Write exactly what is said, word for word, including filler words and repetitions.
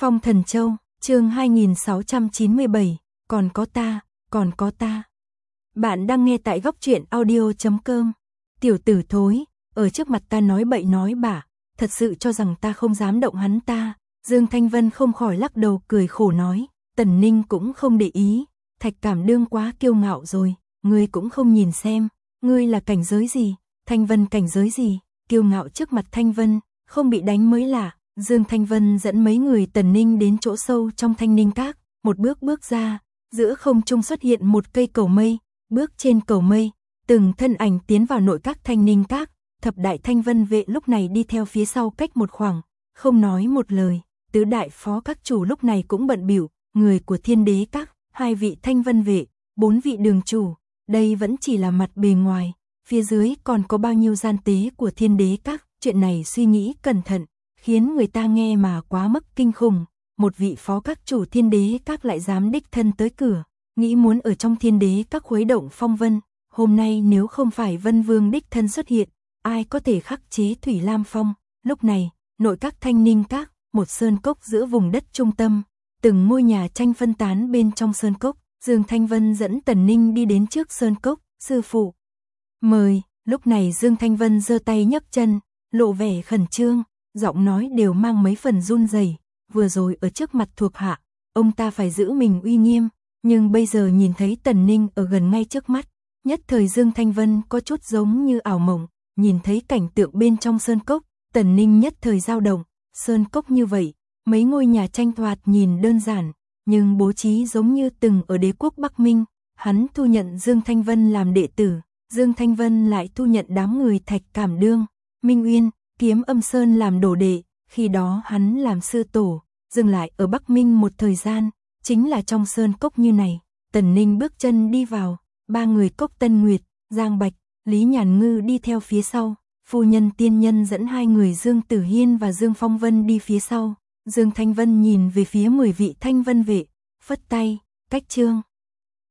Phong Thần Châu, chương hai nghìn sáu trăm chín mươi bảy, còn có ta, còn có ta. Bạn đang nghe tại góc truyện audio chấm com. Tiểu tử thối, ở trước mặt ta nói bậy nói bạ, thật sự cho rằng ta không dám động hắn ta. Dương Thanh Vân không khỏi lắc đầu cười khổ nói, Tần Ninh cũng không để ý, Thạch Cảm Đương quá kiêu ngạo rồi, ngươi cũng không nhìn xem, ngươi là cảnh giới gì, Thanh Vân cảnh giới gì, kiêu ngạo trước mặt Thanh Vân, không bị đánh mới lạ. Dương Thanh Vân dẫn mấy người Tần Ninh đến chỗ sâu trong Thanh Ninh Các, một bước bước ra, giữa không trung xuất hiện một cây cầu mây, bước trên cầu mây, từng thân ảnh tiến vào nội các Thanh Ninh Các, thập đại Thanh Vân vệ lúc này đi theo phía sau cách một khoảng, không nói một lời, tứ đại phó các chủ lúc này cũng bận bịu, người của Thiên Đế Các, hai vị Thanh Vân vệ, bốn vị đường chủ, đây vẫn chỉ là mặt bề ngoài, phía dưới còn có bao nhiêu gian tế của Thiên Đế Các, chuyện này suy nghĩ cẩn thận, khiến người ta nghe mà quá mức kinh khủng, một vị phó các chủ Thiên Đế Các lại dám đích thân tới cửa, nghĩ muốn ở trong Thiên Đế Các khuấy động phong vân, hôm nay nếu không phải Vân Vương đích thân xuất hiện, ai có thể khắc chế Thủy Lam Phong. Lúc này, nội các Thanh Ninh Các, một sơn cốc giữa vùng đất trung tâm, từng ngôi nhà tranh phân tán bên trong sơn cốc, Dương Thanh Vân dẫn Tần Ninh đi đến trước sơn cốc, sư phụ mời. Lúc này Dương Thanh Vân giơ tay nhấc chân, lộ vẻ khẩn trương, giọng nói đều mang mấy phần run rẩy. Vừa rồi ở trước mặt thuộc hạ, ông ta phải giữ mình uy nghiêm, nhưng bây giờ nhìn thấy Tần Ninh ở gần ngay trước mắt, nhất thời Dương Thanh Vân có chút giống như ảo mộng, nhìn thấy cảnh tượng bên trong sơn cốc, Tần Ninh nhất thời dao động, sơn cốc như vậy, mấy ngôi nhà tranh thoạt nhìn đơn giản, nhưng bố trí giống như từng ở đế quốc Bắc Minh, hắn thu nhận Dương Thanh Vân làm đệ tử, Dương Thanh Vân lại thu nhận đám người Thạch Cảm Đương, Minh Uyên, Kiếm Âm Sơn làm đồ đệ, khi đó hắn làm sư tổ, dừng lại ở Bắc Minh một thời gian, chính là trong sơn cốc như này. Tần Ninh bước chân đi vào, ba người Cốc Tân Nguyệt, Giang Bạch, Lý Nhàn Ngư đi theo phía sau, phu nhân tiên nhân dẫn hai người Dương Tử Hiên và Dương Phong Vân đi phía sau. Dương Thanh Vân nhìn về phía mười vị Thanh Vân vệ, phất tay, cách trương.